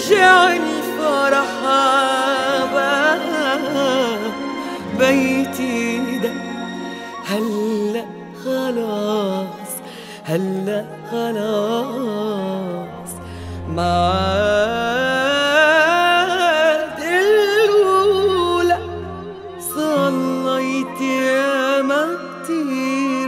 رجع الفرح بيتي ده. هلا خلاص هلا خلاص ما عاد الأولى. صليت ياما كتير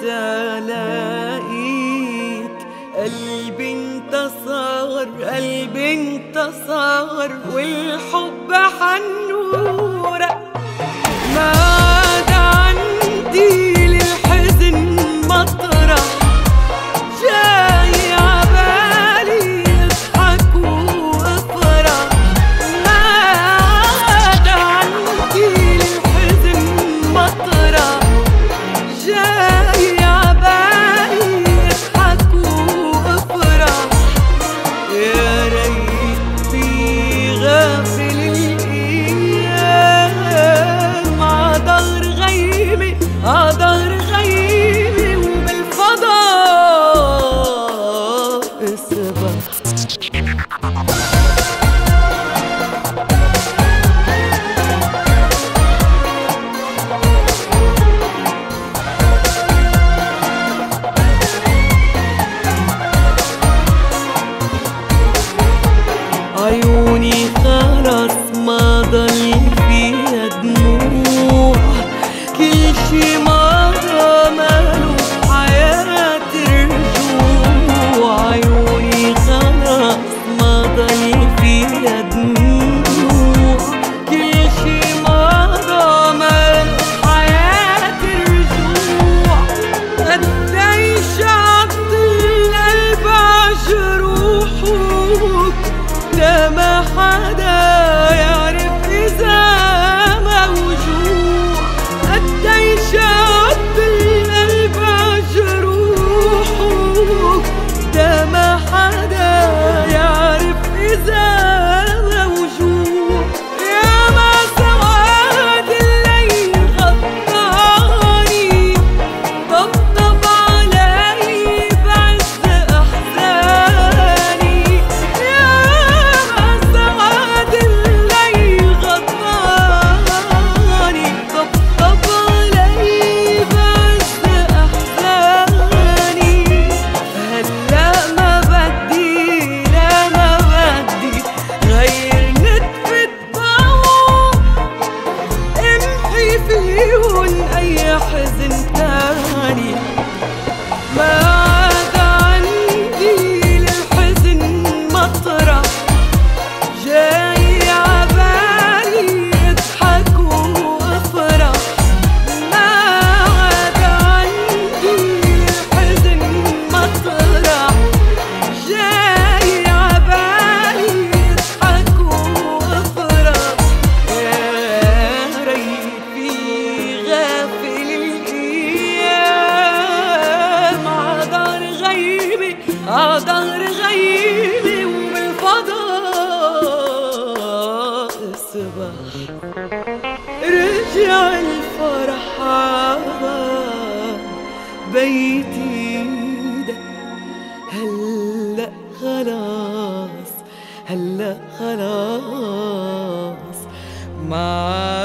تلاقيك، قلبي انتصر قلبي انتصر والحب حنورك. ما عاد عندي للحزن مطرح، جاي عبالي اضحك وافرح. ما عاد عندي للحزن مطرح، جاي عبالي اضحك وافرح. يا ريت في غافل الايام عضهر غيمي عضهر غيمي وبالفضاء اسبح. عيوني خلاص ما ضل فيها دموع، كل شي مضى ماله بحياة رجوع. عيوني خلاص ما ضل فيها دموع، كل شي مضى ماله بحياة رجوع. قديش عض القلب عجروحك، لا ما حدا يعرف إذا موجوع. قديش عض القلب عجروحك، لا ما حدا يعرف إذا موجوع. يا ما سواد الليل غطاني، طبطب علي بعز أحزاني. يا ما سواد الليل غطاني، طبطب علي بعز أحزاني. هلا ما بدي لا ما بدي غير نتفة ضوء، امحي فيهن أي حزن تاني. ما عاد عندي للحزن مطرح، جاي عبالي اضحك وافرح. ما عاد عندي للحزن مطرح، جاي عبالي اضحك وافرح. يا ريت في غافل الايام عضهر غيمي عضهر غيمي وبالفضاء اسبح. رجع الفرح بيتي ده. هلا خلاص هلا خلاص ما